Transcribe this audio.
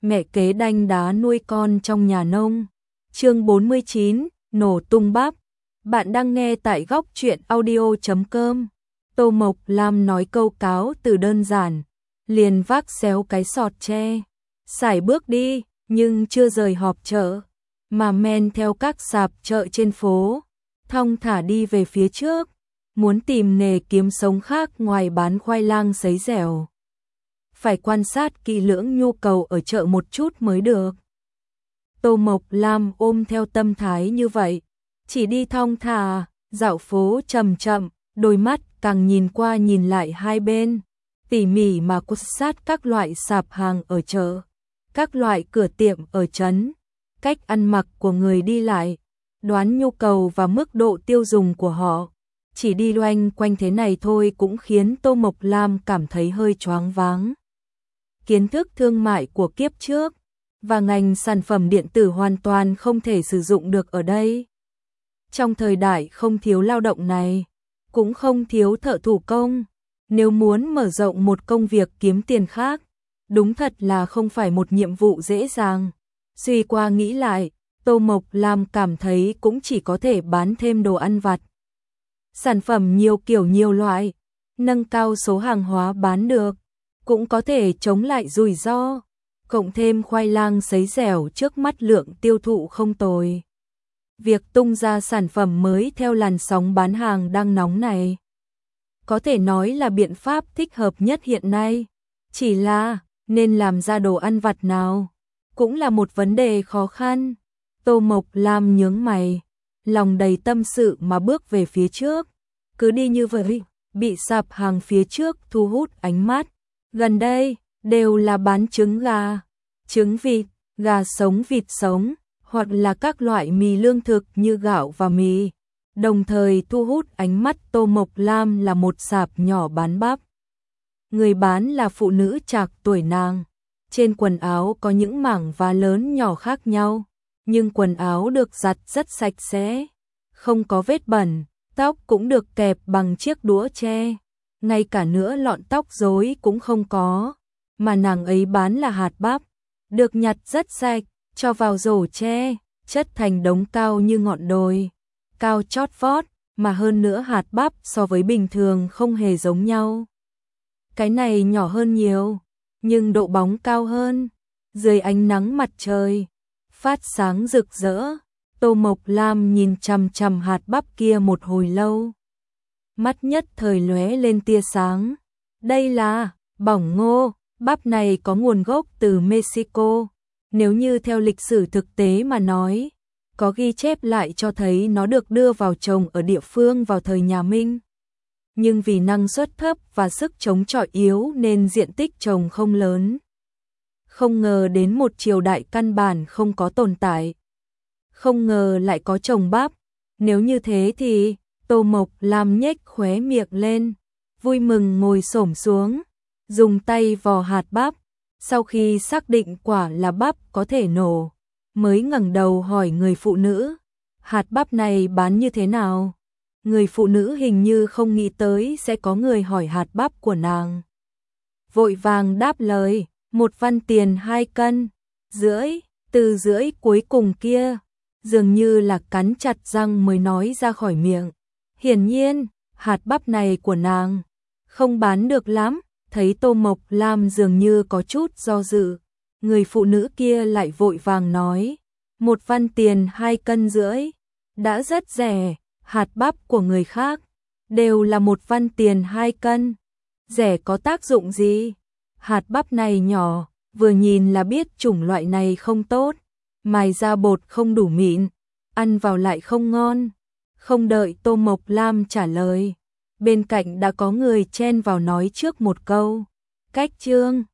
mẹ kế đanh đá nuôi con trong nhà nông. Chương 49, nổ tung bắp. Bạn đang nghe tại góc truyện audio.com. Tô Mộc Lam nói câu cáo từ đơn giản, liền vác xéo cái sọt tre, sải bước đi, nhưng chưa rời họp chợ, mà men theo các sạp chợ trên phố, thong thả đi về phía trước, muốn tìm nghề kiếm sống khác ngoài bán khoai lang sấy dẻo. Phải quan sát kỹ lưỡng nhu cầu ở chợ một chút mới được. Tô Mộc Lam ôm theo tâm thái như vậy, chỉ đi thong thả, dạo phố chậm chậm, đôi mắt càng nhìn qua nhìn lại hai bên, tỉ mỉ mà quan sát các loại sạp hàng ở chợ, các loại cửa tiệm ở trấn, cách ăn mặc của người đi lại, đoán nhu cầu và mức độ tiêu dùng của họ. Chỉ đi loanh quanh thế này thôi cũng khiến Tô Mộc Lam cảm thấy hơi choáng váng. Kiến thức thương mại của kiếp trước và ngành sản phẩm điện tử hoàn toàn không thể sử dụng được ở đây. Trong thời đại không thiếu lao động này, cũng không thiếu thợ thủ công, nếu muốn mở rộng một công việc kiếm tiền khác, đúng thật là không phải một nhiệm vụ dễ dàng. Suy qua nghĩ lại, Tô Mộc Lam cảm thấy cũng chỉ có thể bán thêm đồ ăn vặt. Sản phẩm nhiều kiểu nhiều loại, nâng cao số hàng hóa bán được, cũng có thể chống lại rủi ro, cộng thêm khoai lang sấy dẻo trước mắt lượng tiêu thụ không tồi. Việc tung ra sản phẩm mới theo làn sóng bán hàng đang nóng này, có thể nói là biện pháp thích hợp nhất hiện nay. Chỉ là, nên làm ra đồ ăn vặt nào, cũng là một vấn đề khó khăn. Tô Mộc Lam nhướng mày, lòng đầy tâm sự mà bước về phía trước. Cứ đi như vậy, bị sạp hàng phía trước thu hút ánh mắt. Gần đây, đều là bán trứng gà, trứng vịt, gà sống vịt sống, hoặc là các loại mì lương thực như gạo và mì. Đồng thời thu hút ánh mắt Tô Mộc Lam là một sạp nhỏ bán bắp. Người bán là phụ nữ trạc tuổi nàng. Trên quần áo có những mảng vá lớn nhỏ khác nhau, nhưng quần áo được giặt rất sạch sẽ, không có vết bẩn, tóc cũng được kẹp bằng chiếc đũa tre, ngay cả nửa lọn tóc rối cũng không có, mà nàng ấy bán là hạt bắp, được nhặt rất sạch, cho vào rổ tre, chất thành đống cao như ngọn đồi, cao chót vót, mà hơn nữa hạt bắp so với bình thường không hề giống nhau. Cái này nhỏ hơn nhiều, nhưng độ bóng cao hơn, dưới ánh nắng mặt trời, phát sáng rực rỡ. Tô Mộc Lam nhìn chằm chằm hạt bắp kia một hồi lâu. Mắt nhất thời lóe lên tia sáng. Đây là bỏng ngô, bắp này có nguồn gốc từ Mexico. Nếu như theo lịch sử thực tế mà nói, có ghi chép lại cho thấy nó được đưa vào trồng ở địa phương vào thời nhà Minh. Nhưng vì năng suất thấp và sức chống chọi yếu nên diện tích trồng không lớn. Không ngờ đến một triều đại căn bản không có tồn tại. Không ngờ lại có trồng bắp. Nếu như thế thì, Tô Mộc Lam nhếch khóe miệng lên, vui mừng ngồi xổm xuống, dùng tay vò hạt bắp. Sau khi xác định quả là bắp có thể nổ, mới ngẩng đầu hỏi người phụ nữ, hạt bắp này bán như thế nào? Người phụ nữ hình như không nghĩ tới sẽ có người hỏi hạt bắp của nàng. Vội vàng đáp lời, 1 văn tiền 2 cân, rưỡi, từ rưỡi cuối cùng kia, dường như là cắn chặt răng mới nói ra khỏi miệng. Hiển nhiên, hạt bắp này của nàng không bán được lắm. Thấy Tô Mộc Lam dường như có chút do dự, người phụ nữ kia lại vội vàng nói, 1 văn tiền 2 cân rưỡi, đã rất rẻ, hạt bắp của người khác đều là 1 văn tiền 2 cân, rẻ có tác dụng gì? Hạt bắp này nhỏ, vừa nhìn là biết chủng loại này không tốt, mài ra bột không đủ mịn, ăn vào lại không ngon. Không đợi Tô Mộc Lam trả lời, bên cạnh đã có người chen vào nói trước một câu, cách trương.